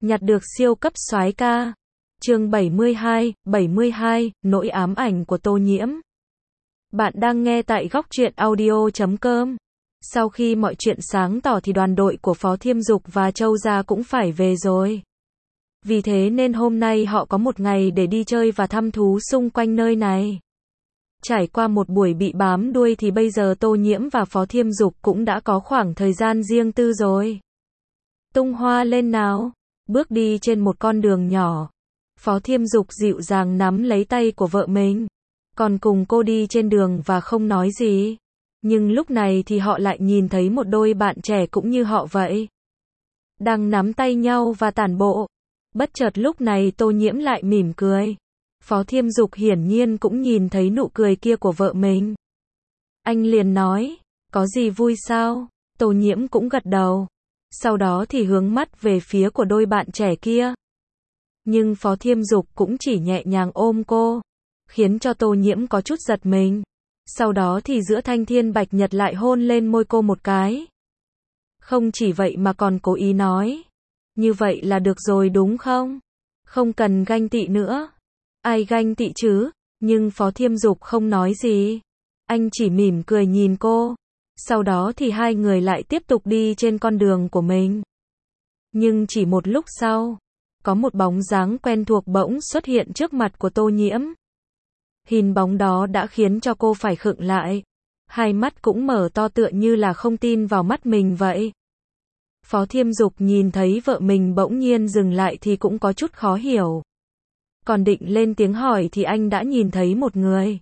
Nhặt được siêu cấp soái ca. Chương 72, nỗi ám ảnh của Tô Nhiễm. Bạn đang nghe tại Góc Truyện Audio.com. Sau khi mọi chuyện sáng tỏ thì đoàn đội của Phó Thiêm Dục và Châu Gia cũng phải về rồi. Vì thế nên hôm nay họ có một ngày để đi chơi và thăm thú xung quanh nơi này. Trải qua một buổi bị bám đuôi thì bây giờ Tô Nhiễm và Phó Thiêm Dục cũng đã có khoảng thời gian riêng tư rồi. Tung hoa lên nào. Bước đi trên một con đường nhỏ. Phó Thiêm Dục dịu dàng nắm lấy tay của vợ mình. Còn cùng cô đi trên đường và không nói gì. Nhưng lúc này thì họ lại nhìn thấy một đôi bạn trẻ cũng như họ vậy. Đang nắm tay nhau và tản bộ. Bất chợt lúc này Tô Nhiễm lại mỉm cười. Phó Thiêm Dục hiển nhiên cũng nhìn thấy nụ cười kia của vợ mình. Anh liền nói, có gì vui sao? Tô Nhiễm cũng gật đầu. Sau đó thì hướng mắt về phía của đôi bạn trẻ kia. Nhưng Phó Thiêm Dục cũng chỉ nhẹ nhàng ôm cô, khiến cho Tô Nhiễm có chút giật mình. Sau đó thì giữa thanh thiên bạch nhật lại hôn lên môi cô một cái. Không chỉ vậy mà còn cố ý nói, như vậy là được rồi đúng không? Không cần ganh tị nữa. Ai ganh tị chứ? Nhưng Phó Thiêm Dục không nói gì. Anh chỉ mỉm cười nhìn cô. Sau đó thì hai người lại tiếp tục đi trên con đường của mình. Nhưng chỉ một lúc sau, có một bóng dáng quen thuộc bỗng xuất hiện trước mặt của Tô Nhiễm. Hình bóng đó đã khiến cho cô phải khựng lại. Hai mắt cũng mở to tựa như là không tin vào mắt mình vậy. Phó Thiêm Dục nhìn thấy vợ mình bỗng nhiên dừng lại thì cũng có chút khó hiểu. Còn định lên tiếng hỏi thì anh đã nhìn thấy một người.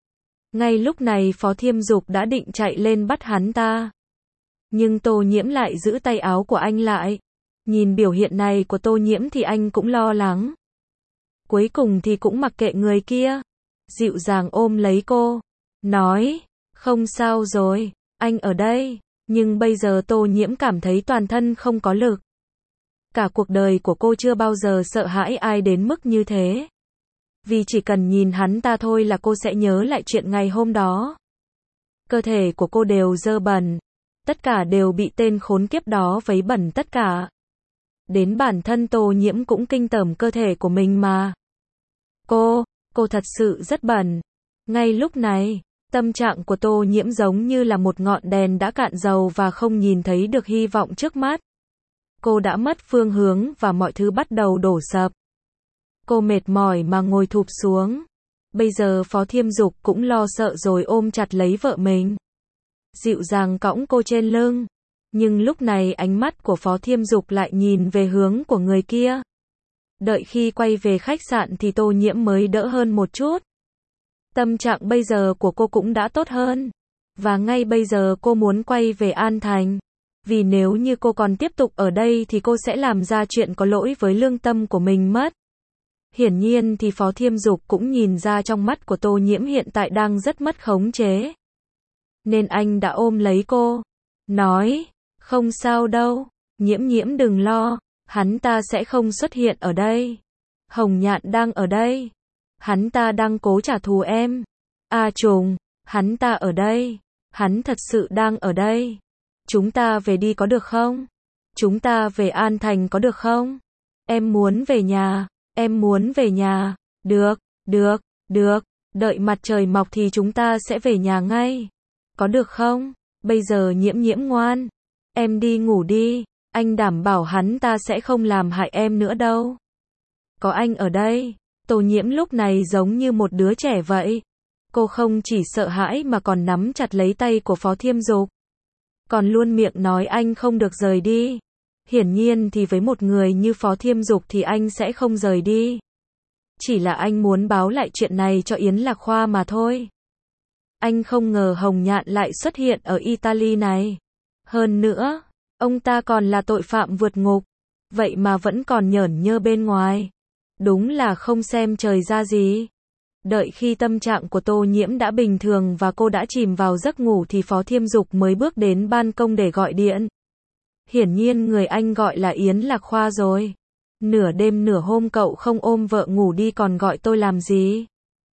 Ngay lúc này Phó Thiêm Dục đã định chạy lên bắt hắn ta. Nhưng Tô Nhiễm lại giữ tay áo của anh lại. Nhìn biểu hiện này của Tô Nhiễm thì anh cũng lo lắng. Cuối cùng thì cũng mặc kệ người kia. Dịu dàng ôm lấy cô. Nói, không sao rồi, anh ở đây. Nhưng bây giờ Tô Nhiễm cảm thấy toàn thân không có lực. Cả cuộc đời của cô chưa bao giờ sợ hãi ai đến mức như thế. Vì chỉ cần nhìn hắn ta thôi là cô sẽ nhớ lại chuyện ngày hôm đó. Cơ thể của cô đều dơ bẩn. Tất cả đều bị tên khốn kiếp đó vấy bẩn tất cả. Đến bản thân Tô Nhiễm cũng kinh tởm cơ thể của mình mà. Cô thật sự rất bẩn. Ngay lúc này, tâm trạng của Tô Nhiễm giống như là một ngọn đèn đã cạn dầu và không nhìn thấy được hy vọng trước mắt. Cô đã mất phương hướng và mọi thứ bắt đầu đổ sập. Cô mệt mỏi mà ngồi thụp xuống. Bây giờ Phó Thiêm Dục cũng lo sợ rồi ôm chặt lấy vợ mình. Dịu dàng cõng cô trên lưng. Nhưng lúc này ánh mắt của Phó Thiêm Dục lại nhìn về hướng của người kia. Đợi khi quay về khách sạn thì Tô Nhiễm mới đỡ hơn một chút. Tâm trạng bây giờ của cô cũng đã tốt hơn. Và ngay bây giờ cô muốn quay về An Thành. Vì nếu như cô còn tiếp tục ở đây thì cô sẽ làm ra chuyện có lỗi với lương tâm của mình mất. Hiển nhiên thì Phó Thiêm Dục cũng nhìn ra trong mắt của Tô Nhiễm hiện tại đang rất mất khống chế. Nên anh đã ôm lấy cô. Nói, không sao đâu, Nhiễm đừng lo, hắn ta sẽ không xuất hiện ở đây. Hồng Nhạn đang ở đây. Hắn ta đang cố trả thù em. A Trùng, hắn ta ở đây. Hắn thật sự đang ở đây. Chúng ta về đi có được không? Chúng ta về An Thành có được không? Em muốn về nhà. Em muốn về nhà. Được. Đợi mặt trời mọc thì chúng ta sẽ về nhà ngay. Có được không? Bây giờ Nhiễm ngoan. Em đi ngủ đi. Anh đảm bảo hắn ta sẽ không làm hại em nữa đâu. Có anh ở đây. Tô Nhiễm lúc này giống như một đứa trẻ vậy. Cô không chỉ sợ hãi mà còn nắm chặt lấy tay của Phó Thiêm Dục. Còn luôn miệng nói anh không được rời đi. Hiển nhiên thì với một người như Phó Thiêm Dục thì anh sẽ không rời đi. Chỉ là anh muốn báo lại chuyện này cho Yến Lạc Khoa mà thôi. Anh không ngờ Hồng Nhạn lại xuất hiện ở Italy này. Hơn nữa, ông ta còn là tội phạm vượt ngục. Vậy mà vẫn còn nhởn nhơ bên ngoài. Đúng là không xem trời ra gì. Đợi khi tâm trạng của Tô Nhiễm đã bình thường và cô đã chìm vào giấc ngủ thì Phó Thiêm Dục mới bước đến ban công để gọi điện. Hiển nhiên người anh gọi là Yến Lạc Khoa rồi. Nửa đêm nửa hôm cậu không ôm vợ ngủ đi còn gọi tôi làm gì?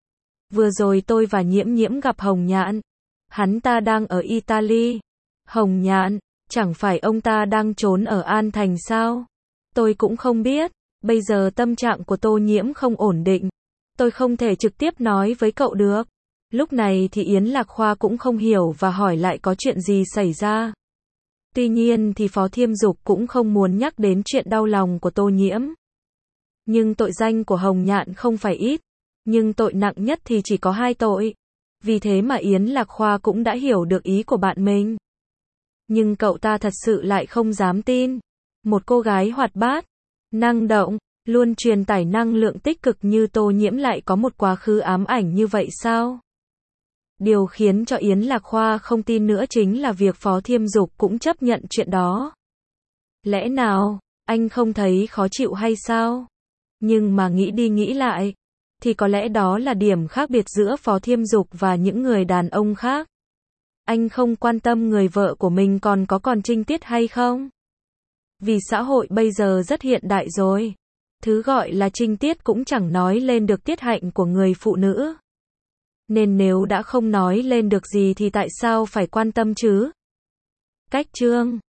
Vừa rồi tôi và Nhiễm gặp Hồng Nhạn. Hắn ta đang ở Italy. Hồng Nhạn, chẳng phải ông ta đang trốn ở An Thành sao? Tôi cũng không biết. Bây giờ tâm trạng của Tô Nhiễm không ổn định. Tôi không thể trực tiếp nói với cậu được. Lúc này thì Yến Lạc Khoa cũng không hiểu và hỏi lại có chuyện gì xảy ra. Tuy nhiên thì Phó Thiêm Dục cũng không muốn nhắc đến chuyện đau lòng của Tô Nhiễm. Nhưng tội danh của Hồng Nhạn không phải ít. Nhưng tội nặng nhất thì chỉ có 2 tội. Vì thế mà Yến Lạc Khoa cũng đã hiểu được ý của bạn mình. Nhưng cậu ta thật sự lại không dám tin. Một cô gái hoạt bát, năng động, luôn truyền tải năng lượng tích cực như Tô Nhiễm lại có một quá khứ ám ảnh như vậy sao? Điều khiến cho Yến Lạc Khoa không tin nữa chính là việc Phó Thiêm Dục cũng chấp nhận chuyện đó. Lẽ nào, anh không thấy khó chịu hay sao? Nhưng mà nghĩ đi nghĩ lại, thì có lẽ đó là điểm khác biệt giữa Phó Thiêm Dục và những người đàn ông khác. Anh không quan tâm người vợ của mình còn trinh tiết hay không? Vì xã hội bây giờ rất hiện đại rồi. Thứ gọi là trinh tiết cũng chẳng nói lên được tiết hạnh của người phụ nữ. Nên nếu đã không nói lên được gì thì tại sao phải quan tâm chứ? Cách chương